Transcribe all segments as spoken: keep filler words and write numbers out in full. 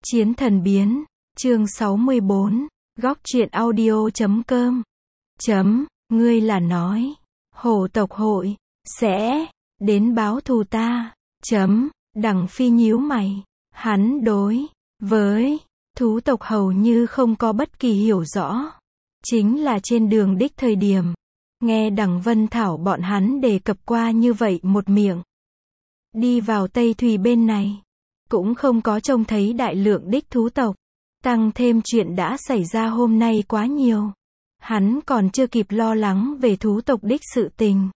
Chiến thần biến, chương sáu mươi bốn, góc truyện audio chấm com. Chấm, ngươi là nói, hổ tộc hội, sẽ, đến báo thù ta, chấm, Đằng Phi nhíu mày, hắn đối, với, thú tộc hầu như không có bất kỳ hiểu rõ. Chính là trên đường đích thời điểm, nghe Đằng Vân Thảo bọn hắn đề cập qua như vậy một miệng. Đi vào Tây Thùy bên này, cũng không có trông thấy đại lượng đích thú tộc. Tăng thêm chuyện đã xảy ra hôm nay quá nhiều. Hắn còn chưa kịp lo lắng về thú tộc đích sự tình.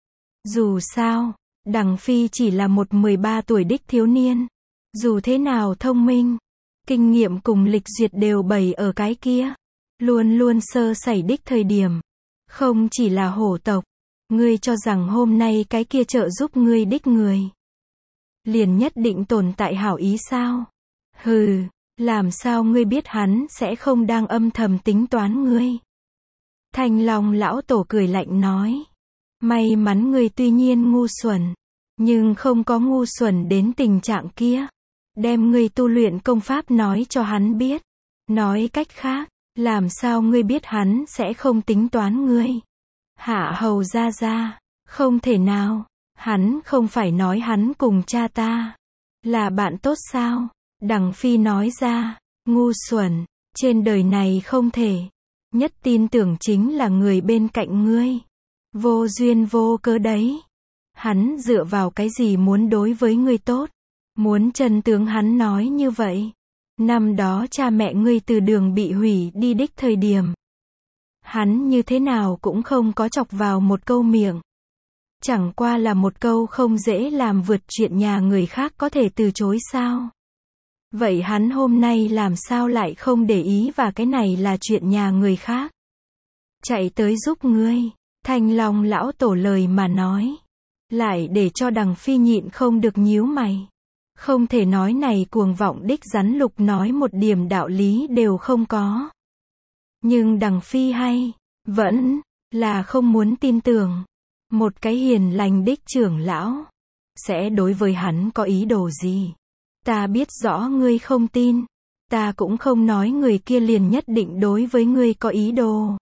Dù sao, Đằng Phi chỉ là một mười ba tuổi đích thiếu niên. Dù thế nào thông minh, kinh nghiệm cùng lịch duyệt đều bày ở cái kia. Luôn luôn sơ sẩy đích thời điểm. Không chỉ là hổ tộc. Ngươi cho rằng hôm nay cái kia trợ giúp ngươi đích người liền nhất định tồn tại hảo ý sao? Hừ, làm sao ngươi biết hắn sẽ không đang âm thầm tính toán ngươi? Thanh Long lão tổ cười lạnh nói. May mắn ngươi tuy nhiên ngu xuẩn, nhưng không có ngu xuẩn đến tình trạng kia. Đem ngươi tu luyện công pháp nói cho hắn biết. Nói cách khác, làm sao ngươi biết hắn sẽ không tính toán ngươi? Hạ hầu ra ra, không thể nào. Hắn không phải nói hắn cùng cha ta là bạn tốt sao? Đằng Phi nói ra, ngu xuẩn, trên đời này không thể. Nhất tin tưởng chính là người bên cạnh ngươi. Vô duyên vô cớ đấy. Hắn dựa vào cái gì muốn đối với ngươi tốt? Muốn chân tướng hắn nói như vậy. Năm đó cha mẹ ngươi từ đường bị hủy đi đích thời điểm. Hắn như thế nào cũng không có chọc vào một câu miệng. Chẳng qua là một câu không dễ làm vượt chuyện nhà người khác có thể từ chối sao? Vậy hắn hôm nay làm sao lại không để ý và cái này là chuyện nhà người khác? Chạy tới giúp ngươi. Thanh Long lão tổ lời mà nói. Lại để cho Đằng Phi nhịn không được nhíu mày. Không thể nói này cuồng vọng đích rắn lục nói một điểm đạo lý đều không có. Nhưng Đằng Phi hay, vẫn, là không muốn tin tưởng. Một cái hiền lành đích trưởng lão sẽ đối với hắn có ý đồ gì? Ta biết rõ ngươi không tin. Ta cũng không nói người kia liền nhất định đối với ngươi có ý đồ.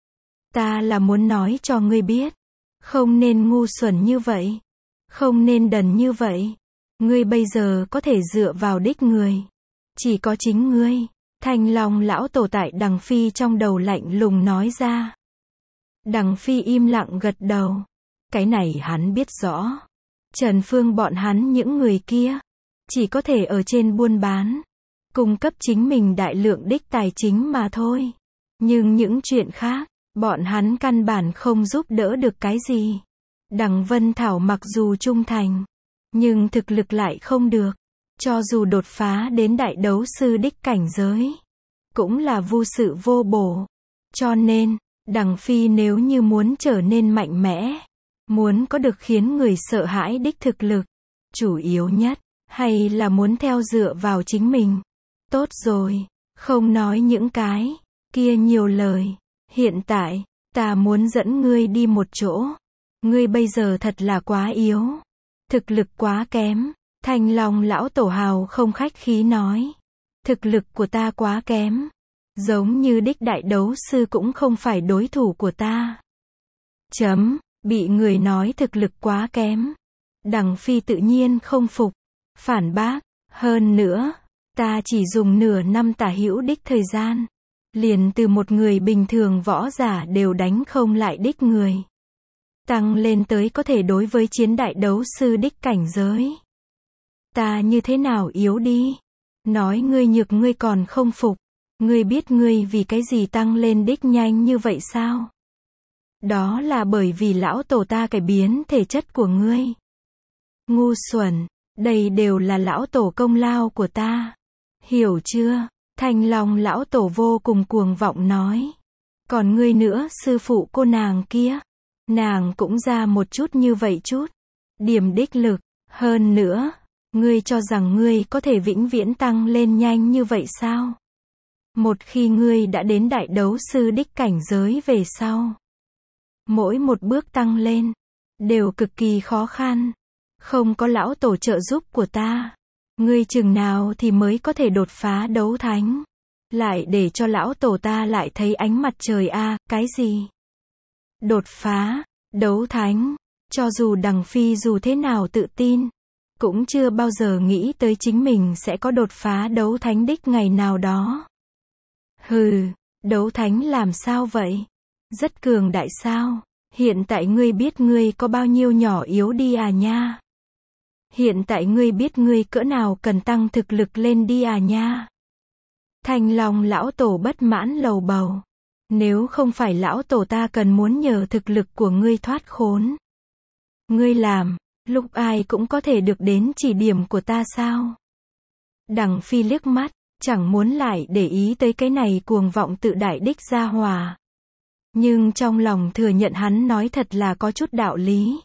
Ta là muốn nói cho ngươi biết. Không nên ngu xuẩn như vậy. Không nên đần như vậy. Ngươi bây giờ có thể dựa vào đích người. Chỉ có chính ngươi. Thanh Long lão tổ tại Đằng Phi trong đầu lạnh lùng nói ra. Đằng Phi im lặng gật đầu. Cái này hắn biết rõ. Trần Phương bọn hắn những người kia chỉ có thể ở trên buôn bán, cung cấp chính mình đại lượng đích tài chính mà thôi. Nhưng những chuyện khác, bọn hắn căn bản không giúp đỡ được cái gì. Đằng Vân Thảo mặc dù trung thành, nhưng thực lực lại không được. Cho dù đột phá đến đại đấu sư đích cảnh giới, cũng là vô sự vô bổ. Cho nên, Đằng Phi nếu như muốn trở nên mạnh mẽ, muốn có được khiến người sợ hãi đích thực lực, chủ yếu nhất, hay là muốn theo dựa vào chính mình. Tốt rồi, không nói những cái kia nhiều lời. Hiện tại, ta muốn dẫn ngươi đi một chỗ. Ngươi bây giờ thật là quá yếu. Thực lực quá kém. Thanh Long lão tổ hào không khách khí nói. Thực lực của ta quá kém. Giống như đích đại đấu sư cũng không phải đối thủ của ta. Chấm. Bị người nói thực lực quá kém. Đằng Phi tự nhiên không phục. Phản bác. Hơn nữa, ta chỉ dùng nửa năm tả hữu đích thời gian. Liền từ một người bình thường võ giả đều đánh không lại đích người. Tăng lên tới có thể đối với chiến đại đấu sư đích cảnh giới. Ta như thế nào yếu đi? Nói ngươi nhược ngươi còn không phục. Ngươi biết ngươi vì cái gì tăng lên đích nhanh như vậy sao? Đó là bởi vì lão tổ ta cải biến thể chất của ngươi. Ngu xuẩn, đây đều là lão tổ công lao của ta. Hiểu chưa? Thanh Long lão tổ vô cùng cuồng vọng nói. Còn ngươi nữa, sư phụ cô nàng kia, nàng cũng ra một chút như vậy chút. Điểm đích lực, hơn nữa, ngươi cho rằng ngươi có thể vĩnh viễn tăng lên nhanh như vậy sao? Một khi ngươi đã đến đại đấu sư đích cảnh giới về sau, mỗi một bước tăng lên đều cực kỳ khó khăn. Không có lão tổ trợ giúp của ta, Ngươi chừng nào thì mới có thể đột phá đấu thánh? Lại để cho lão tổ ta lại thấy ánh mặt trời a, à, cái gì? Đột phá, đấu thánh, cho dù Đằng Phi dù thế nào tự tin, cũng chưa bao giờ nghĩ tới chính mình sẽ có đột phá đấu thánh đích ngày nào đó. Hừ, đấu thánh làm sao vậy? Rất cường đại sao? Hiện tại ngươi biết ngươi có bao nhiêu nhỏ yếu đi à nha? Hiện tại ngươi biết ngươi cỡ nào cần tăng thực lực lên đi à nha? Thanh Long lão tổ bất mãn lầu bầu. Nếu không phải lão tổ ta cần muốn nhờ thực lực của ngươi thoát khốn. Ngươi làm, lúc ai cũng có thể được đến chỉ điểm của ta sao? Đằng Phi liếc mắt, chẳng muốn lại để ý tới cái này cuồng vọng tự đại đích gia hòa. Nhưng trong lòng thừa nhận hắn nói thật là có chút đạo lý.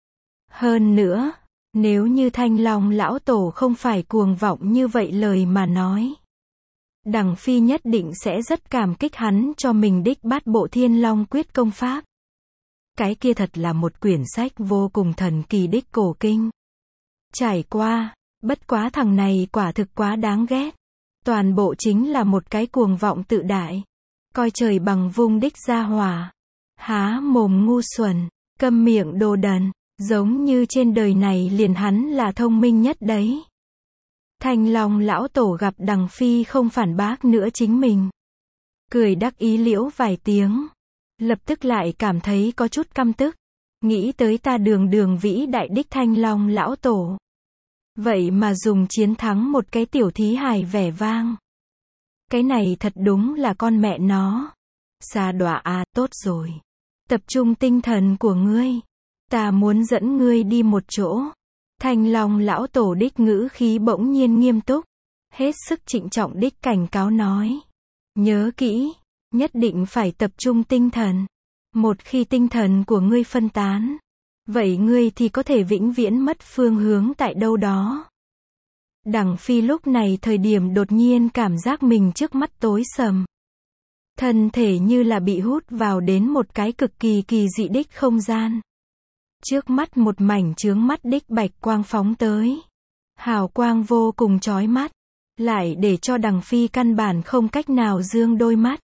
Hơn nữa, nếu như Thanh Long lão tổ không phải cuồng vọng như vậy lời mà nói, Đằng Phi nhất định sẽ rất cảm kích hắn cho mình đích bát bộ Thiên Long quyết công pháp. Cái kia thật là một quyển sách vô cùng thần kỳ đích cổ kinh. Trải qua, bất quá thằng này quả thực quá đáng ghét. Toàn bộ chính là một cái cuồng vọng tự đại. Coi trời bằng vung đích gia hỏa. Há mồm ngu xuẩn, câm miệng đồ đần, giống như trên đời này liền hắn là thông minh nhất đấy. Thanh Long lão tổ gặp Đằng Phi không phản bác nữa chính mình. Cười đắc ý liễu vài tiếng. Lập tức lại cảm thấy có chút căm tức. Nghĩ tới ta đường đường vĩ đại đích Thanh Long lão tổ. Vậy mà dùng chiến thắng một cái tiểu thí hài vẻ vang. Cái này thật đúng là con mẹ nó. Sa đọa à, tốt rồi. Tập trung tinh thần của ngươi. Ta muốn dẫn ngươi đi một chỗ. Thanh Long lão tổ đích ngữ khí bỗng nhiên nghiêm túc. Hết sức trịnh trọng đích cảnh cáo nói. Nhớ kỹ, nhất định phải tập trung tinh thần. Một khi tinh thần của ngươi phân tán, vậy ngươi thì có thể vĩnh viễn mất phương hướng tại đâu đó. Đằng Phi lúc này thời điểm đột nhiên cảm giác mình trước mắt tối sầm. Thân thể như là bị hút vào đến một cái cực kỳ kỳ dị đích không gian. Trước mắt một mảnh chướng mắt đích bạch quang phóng tới. Hào quang vô cùng chói mắt. Lại để cho Đằng Phi căn bản không cách nào dương đôi mắt.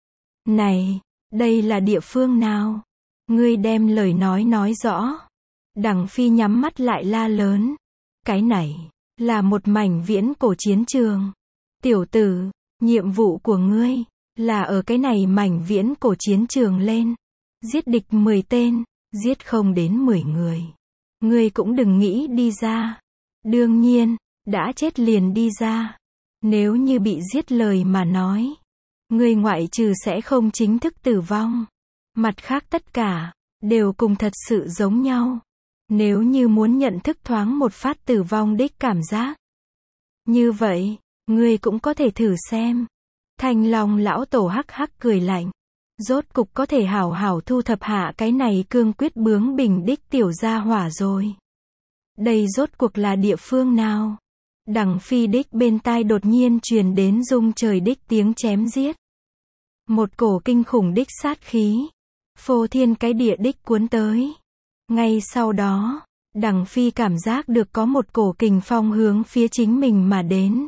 Này, đây là địa phương nào? Ngươi đem lời nói nói rõ. Đằng Phi nhắm mắt lại la lớn. Cái này, là một mảnh viễn cổ chiến trường. Tiểu tử, nhiệm vụ của ngươi, là ở cái này mảnh viễn cổ chiến trường lên. Giết địch mười tên, giết không đến mười người. Ngươi cũng đừng nghĩ đi ra. Đương nhiên, đã chết liền đi ra. Nếu như bị giết lời mà nói, ngươi ngoại trừ sẽ không chính thức tử vong. Mặt khác tất cả, đều cùng thật sự giống nhau. Nếu như muốn nhận thức thoáng một phát tử vong đích cảm giác. Như vậy, ngươi cũng có thể thử xem. Thanh Long lão tổ hắc hắc cười lạnh. Rốt cục có thể hảo hảo thu thập hạ cái này cương quyết bướng bỉnh đích tiểu gia hỏa rồi. Đây rốt cuộc là địa phương nào? Đằng Phi đích bên tai đột nhiên truyền đến rung trời đích tiếng chém giết. Một cổ kinh khủng đích sát khí. Phô thiên cái địa đích cuốn tới. Ngay sau đó, Đằng Phi cảm giác được có một cổ kình phong hướng phía chính mình mà đến.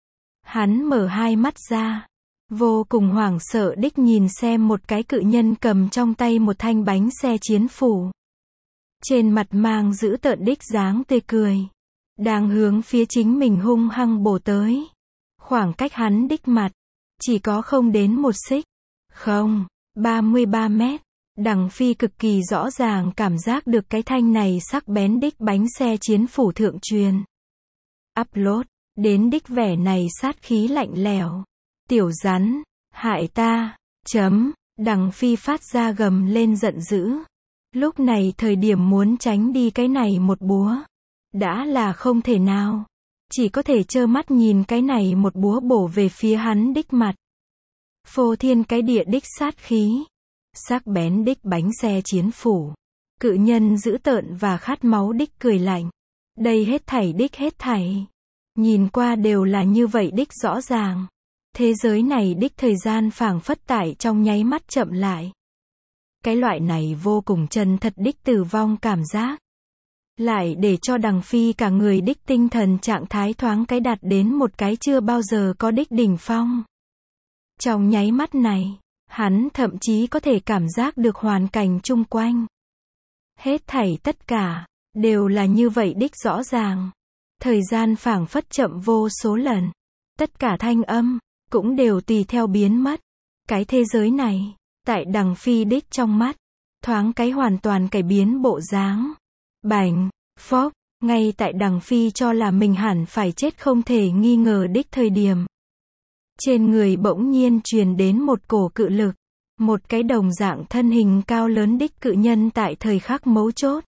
Hắn mở hai mắt ra. Vô cùng hoảng sợ đích nhìn xem một cái cự nhân cầm trong tay một thanh bánh xe chiến phủ. Trên mặt mang giữ tợn đích dáng tươi cười. Đang hướng phía chính mình hung hăng bổ tới. Khoảng cách hắn đích mặt, chỉ có không đến một xích. Không, ba mươi ba mét. Đằng Phi cực kỳ rõ ràng cảm giác được cái thanh này sắc bén đích bánh xe chiến phủ thượng truyền. Upload, đến đích vẻ này sát khí lạnh lẽo. Tiểu rắn, hại ta, chấm, Đằng Phi phát ra gầm lên giận dữ. Lúc này thời điểm muốn tránh đi cái này một búa, đã là không thể nào. Chỉ có thể trơ mắt nhìn cái này một búa bổ về phía hắn đích mặt. Phô thiên cái địa đích sát khí. Sắc bén đích bánh xe chiến phủ. Cự nhân dữ tợn và khát máu đích cười lạnh. Đây hết thảy đích hết thảy. Nhìn qua đều là như vậy đích rõ ràng. Thế giới này đích thời gian phảng phất tại trong nháy mắt chậm lại. Cái loại này vô cùng chân thật đích tử vong cảm giác. lại để cho Đằng Phi cả người đích tinh thần trạng thái thoáng cái đạt đến một cái chưa bao giờ có đích đỉnh phong. Trong nháy mắt này, hắn thậm chí có thể cảm giác được hoàn cảnh chung quanh. Hết thảy tất cả, đều là như vậy đích rõ ràng. Thời gian phảng phất chậm vô số lần. Tất cả thanh âm, cũng đều tùy theo biến mất. Cái thế giới này, tại Đằng Phi đích trong mắt, thoáng cái hoàn toàn cải biến bộ dáng. Bành, phốc, ngay tại Đằng Phi cho là mình hẳn phải chết không thể nghi ngờ đích thời điểm. Trên người bỗng nhiên truyền đến một cổ cự lực. Một cái đồng dạng thân hình cao lớn đích cự nhân tại thời khắc mấu chốt.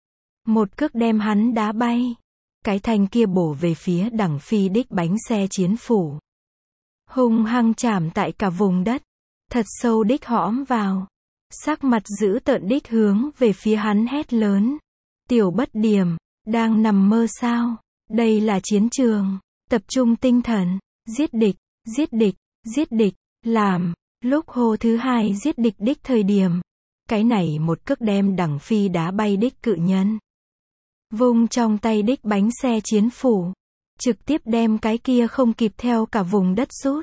Một cước đem hắn đá bay. Cái thanh kia bổ về phía Đằng Phi đích bánh xe chiến phủ. Hung hăng chạm tại cả vùng đất. Thật sâu đích hõm vào. Sắc mặt dữ tợn đích hướng về phía hắn hét lớn. Tiểu bất điểm, đang nằm mơ sao? Đây là chiến trường. Tập trung tinh thần. Giết địch, giết địch, giết địch, làm. Lúc hô thứ hai giết địch đích thời điểm. Cái này một cước đem Đằng Phi đá bay đích cự nhân. Vung trong tay đích bánh xe chiến phủ. Trực tiếp đem cái kia không kịp theo cả vùng đất rút.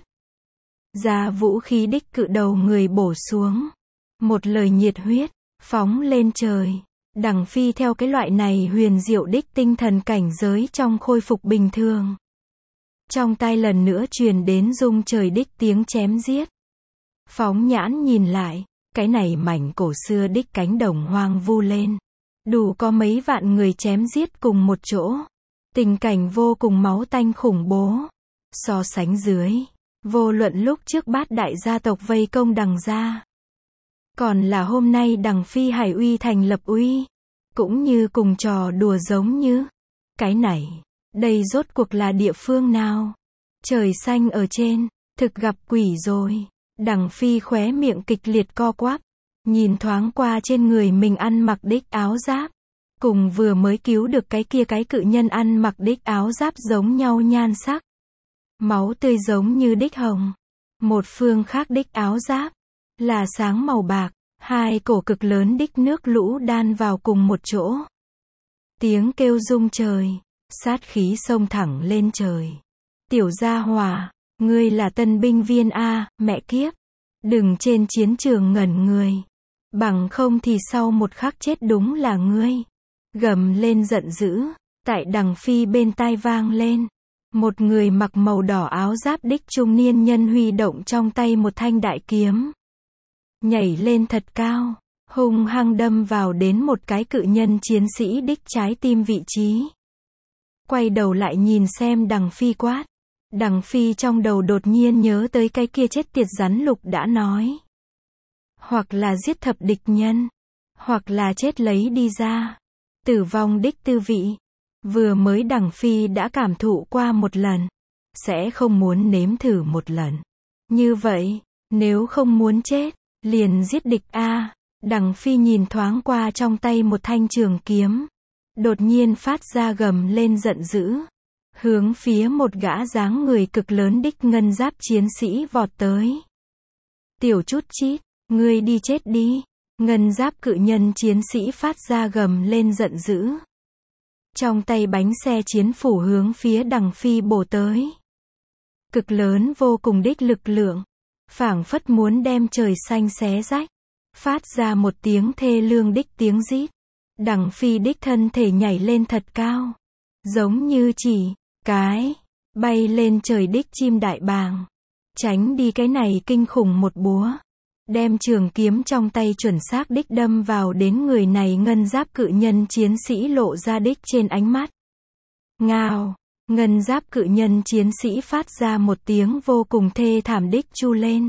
Ra vũ khí đích cự đầu người bổ xuống. Một lời nhiệt huyết, phóng lên trời. Đằng Phi theo cái loại này huyền diệu đích tinh thần cảnh giới trong khôi phục bình thường. Trong tai lần nữa truyền đến rung trời đích tiếng chém giết. Phóng nhãn nhìn lại, cái này mảnh cổ xưa đích cánh đồng hoang vu lên. Đủ có mấy vạn người chém giết cùng một chỗ. Tình cảnh vô cùng máu tanh khủng bố. So sánh dưới, vô luận lúc trước bát đại gia tộc vây công Đằng gia. Còn là hôm nay Đằng Phi Hải uy thành lập uy. Cũng như cùng trò đùa giống như. Cái này, đây rốt cuộc là địa phương nào? Trời xanh ở trên, thực gặp quỷ rồi. Đằng Phi khóe miệng kịch liệt co quắp. Nhìn thoáng qua trên người mình ăn mặc đích áo giáp. Cùng vừa mới cứu được cái kia cái cự nhân ăn mặc đích áo giáp giống nhau nhan sắc. Máu tươi giống như đích hồng. Một phương khác đích áo giáp. Là sáng màu bạc. Hai cổ cực lớn đích nước lũ đan vào cùng một chỗ. Tiếng kêu rung trời. Sát khí xông thẳng lên trời. Tiểu gia hỏa. Ngươi là tân binh viên A, mẹ kiếp. Đừng trên chiến trường ngẩn người. Bằng không thì sau một khắc chết đúng là ngươi. Gầm lên giận dữ. Tại Đằng Phi bên tai vang lên. Một người mặc màu đỏ áo giáp đích trung niên nhân huy động trong tay một thanh đại kiếm. Nhảy lên thật cao. Hung hăng đâm vào đến một cái cự nhân chiến sĩ đích trái tim vị trí. Quay đầu lại nhìn xem Đằng Phi quát. Đằng Phi trong đầu đột nhiên nhớ tới cái kia chết tiệt rắn lục đã nói. Hoặc là giết thập địch nhân. Hoặc là chết lấy đi ra. Tử vong đích tư vị. Vừa mới Đằng Phi đã cảm thụ qua một lần. Sẽ không muốn nếm thử một lần. Như vậy, nếu không muốn chết, liền giết địch A. Đằng Phi nhìn thoáng qua trong tay một thanh trường kiếm. Đột nhiên phát ra gầm lên giận dữ. Hướng phía một gã dáng người cực lớn đích ngân giáp chiến sĩ vọt tới. Tiểu chút chít, ngươi đi chết đi. Ngân giáp cự nhân chiến sĩ phát ra gầm lên giận dữ. Trong tay bánh xe chiến phủ hướng phía Đằng Phi bổ tới. Cực lớn vô cùng đích lực lượng. Phảng phất muốn đem trời xanh xé rách. Phát ra một tiếng thê lương đích tiếng rít. Đằng Phi đích thân thể nhảy lên thật cao. Giống như chỉ, cái, bay lên trời đích chim đại bàng. Tránh đi cái này kinh khủng một búa. Đem trường kiếm trong tay chuẩn xác đích đâm vào đến người này ngân giáp cự nhân chiến sĩ lộ ra đích trên ánh mắt. Ngao, ngân giáp cự nhân chiến sĩ phát ra một tiếng vô cùng thê thảm đích chu lên.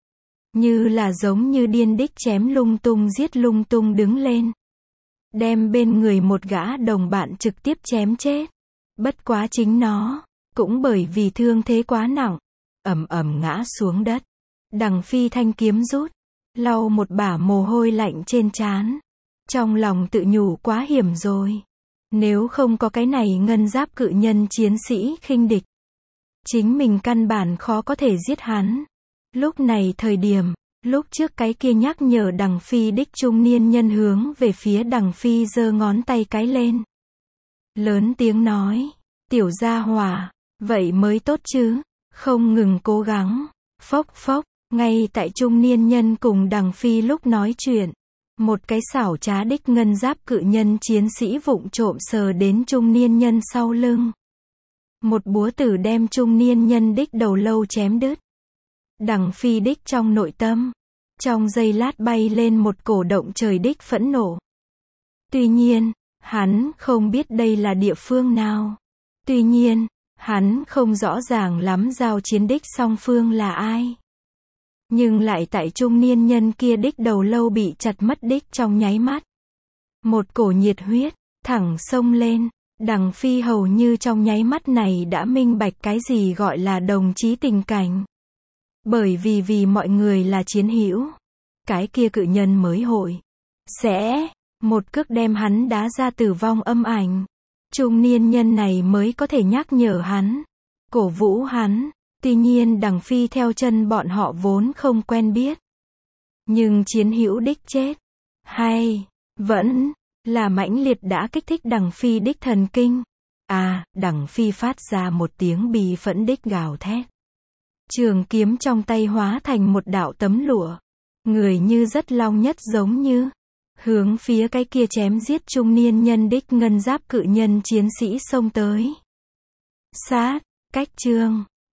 Như là giống như điên đích chém lung tung giết lung tung đứng lên. Đem bên người một gã đồng bạn trực tiếp chém chết. Bất quá chính nó, cũng bởi vì thương thế quá nặng, ầm ầm ngã xuống đất. Đằng Phi thanh kiếm rút, lau một bả mồ hôi lạnh trên trán. Trong lòng tự nhủ quá hiểm rồi. Nếu không có cái này ngân giáp cự nhân chiến sĩ khinh địch, chính mình căn bản khó có thể giết hắn. Lúc này thời điểm, lúc trước cái kia nhắc nhở Đằng Phi đích trung niên nhân hướng về phía Đằng Phi giơ ngón tay cái lên. lớn tiếng nói, tiểu gia hỏa, vậy mới tốt chứ, không ngừng cố gắng, phốc phốc, ngay tại trung niên nhân cùng Đằng Phi lúc nói chuyện. Một cái xảo trá đích ngân giáp cự nhân chiến sĩ vụng trộm sờ đến trung niên nhân sau lưng. Một búa tử đem trung niên nhân đích đầu lâu chém đứt. Đằng Phi đích trong nội tâm, trong giây lát bay lên một cổ động trời đích phẫn nộ. Tuy nhiên, hắn không biết đây là địa phương nào. Tuy nhiên, hắn không rõ ràng lắm giao chiến đích song phương là ai. Nhưng lại tại trung niên nhân kia đích đầu lâu bị chặt mất đích trong nháy mắt. Một cổ nhiệt huyết, thẳng xông lên, Đằng Phi hầu như trong nháy mắt này đã minh bạch cái gì gọi là đồng chí tình cảnh. Bởi vì vì mọi người là chiến hữu, cái kia cự nhân mới hội, sẽ, một cước đem hắn đá ra tử vong âm ảnh. Trung niên nhân này mới có thể nhắc nhở hắn, cổ vũ hắn. Tuy nhiên Đằng Phi theo chân bọn họ vốn không quen biết. Nhưng chiến hữu đích chết, hay, vẫn, là mãnh liệt đã kích thích Đằng Phi đích thần kinh. À, Đằng Phi phát ra một tiếng bì phẫn đích gào thét. Trường kiếm trong tay hóa thành một đạo tấm lụa. Người như rất long nhất giống như, hướng phía cái kia chém giết trung niên nhân đích ngân giáp cự nhân chiến sĩ xông tới. Sát, cách chương.